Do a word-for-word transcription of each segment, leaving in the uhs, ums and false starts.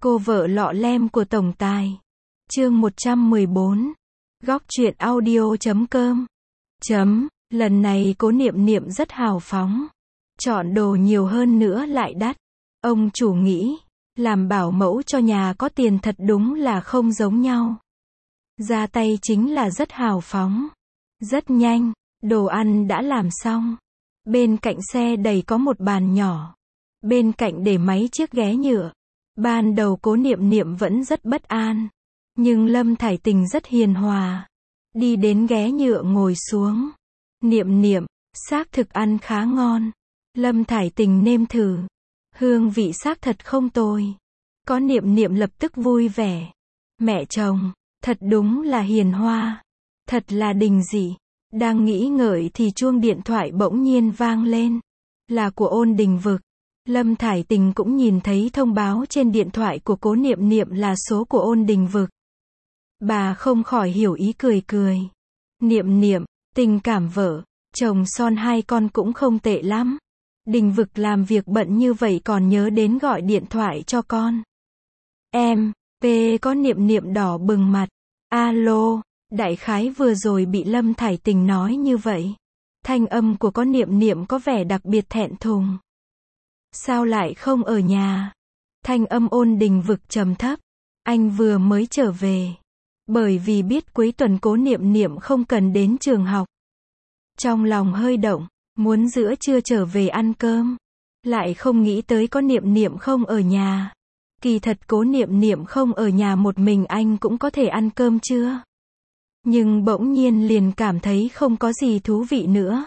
Cô vợ lọ lem của tổng tài. Chương một trăm mười bốn. Góc truyện audio chấm com. Chấm, lần này Cố Niệm Niệm rất hào phóng. Chọn đồ nhiều hơn nữa lại đắt. Ông chủ nghĩ, làm bảo mẫu cho nhà có tiền thật đúng là không giống nhau. Ra tay chính là rất hào phóng. Rất nhanh, đồ ăn đã làm xong. Bên cạnh xe đầy có một bàn nhỏ. Bên cạnh để mấy chiếc ghế nhựa. Ban đầu Cố Niệm Niệm vẫn rất bất an. Nhưng Lâm Thải Tình rất hiền hòa. Đi đến ghế nhựa ngồi xuống. Niệm Niệm, xác thực ăn khá ngon. Lâm Thải Tình nêm thử. Hương vị xác thật không tồi. Có Niệm Niệm lập tức vui vẻ. Mẹ chồng, thật đúng là hiền hoa. Thật là đình dị. Đang nghĩ ngợi thì chuông điện thoại bỗng nhiên vang lên. Là của Ôn Đình Vực. Lâm Thải Tình cũng nhìn thấy thông báo trên điện thoại của Cố Niệm Niệm là số của Ôn Đình Vực. Bà không khỏi hiểu ý cười cười. Niệm Niệm, tình cảm vợ, chồng son hai con cũng không tệ lắm. Đình Vực làm việc bận như vậy còn nhớ đến gọi điện thoại cho con. Em, P có Niệm Niệm đỏ bừng mặt. Alo, đại khái vừa rồi bị Lâm Thải Tình nói như vậy. Thanh âm của có Niệm Niệm có vẻ đặc biệt thẹn thùng. Sao lại không ở nhà? Thanh âm Ôn Đình Vực trầm thấp. Anh vừa mới trở về. Bởi vì biết cuối tuần Cố Niệm Niệm không cần đến trường học. Trong lòng hơi động, muốn giữa trưa trở về ăn cơm. Lại không nghĩ tới có Niệm Niệm không ở nhà. Kỳ thật Cố Niệm Niệm không ở nhà một mình anh cũng có thể ăn cơm trưa. Nhưng bỗng nhiên liền cảm thấy không có gì thú vị nữa.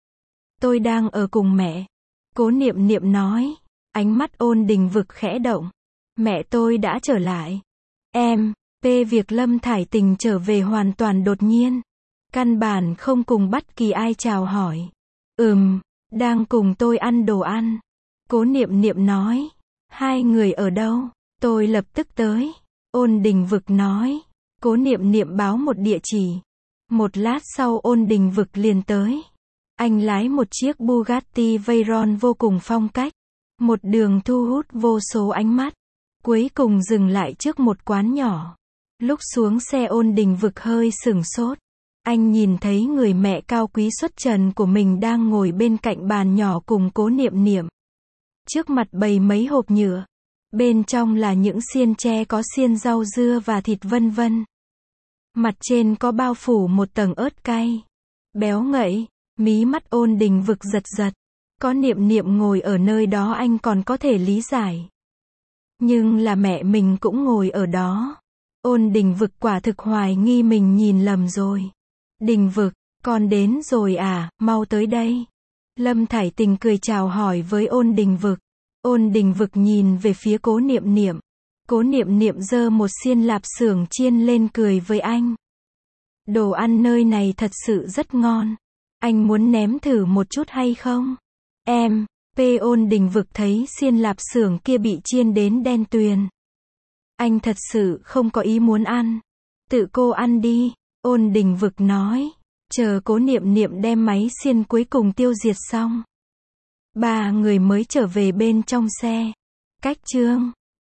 Tôi đang ở cùng mẹ. Cố Niệm Niệm nói. Ánh mắt Ôn Đình Vực khẽ động. Mẹ tôi đã trở lại. Em, P việc Lâm Thải Tình trở về hoàn toàn đột nhiên. Căn bản không cùng bất kỳ ai chào hỏi. Ừm, đang cùng tôi ăn đồ ăn. Cố Niệm Niệm nói. Hai người ở đâu? Tôi lập tức tới. Ôn Đình Vực nói. Cố Niệm Niệm báo một địa chỉ. Một lát sau Ôn Đình Vực liền tới. Anh lái một chiếc Bugatti Veyron vô cùng phong cách. Một đường thu hút vô số ánh mắt. Cuối cùng dừng lại trước một quán nhỏ. Lúc xuống xe Ôn Đình Vực hơi sửng sốt. Anh nhìn thấy người mẹ cao quý xuất trần của mình đang ngồi bên cạnh bàn nhỏ cùng Cố Niệm Niệm. Trước mặt bày mấy hộp nhựa. Bên trong là những xiên tre có xiên rau dưa và thịt vân vân. Mặt trên có bao phủ một tầng ớt cay. Béo ngậy, mí mắt Ôn Đình Vực giật giật. Có Niệm Niệm ngồi ở nơi đó anh còn có thể lý giải. Nhưng là mẹ mình cũng ngồi ở đó. Ôn Đình Vực quả thực hoài nghi mình nhìn lầm rồi. Đình Vực, con đến rồi à, mau tới đây. Lâm Thải Tình cười chào hỏi với Ôn Đình Vực. Ôn Đình Vực nhìn về phía Cố Niệm Niệm. Cố Niệm Niệm giơ một xiên lạp xưởng chiên lên cười với anh. Đồ ăn nơi này thật sự rất ngon. Anh muốn nếm thử một chút hay không? Em, P Ôn Đình Vực thấy xiên lạp xưởng kia bị chiên đến đen tuyền. Anh thật sự không có ý muốn ăn. Tự cô ăn đi, Ôn Đình Vực nói. Chờ Cố Niệm Niệm đem máy xiên cuối cùng tiêu diệt xong. Ba người mới trở về bên trong xe. Cách chương.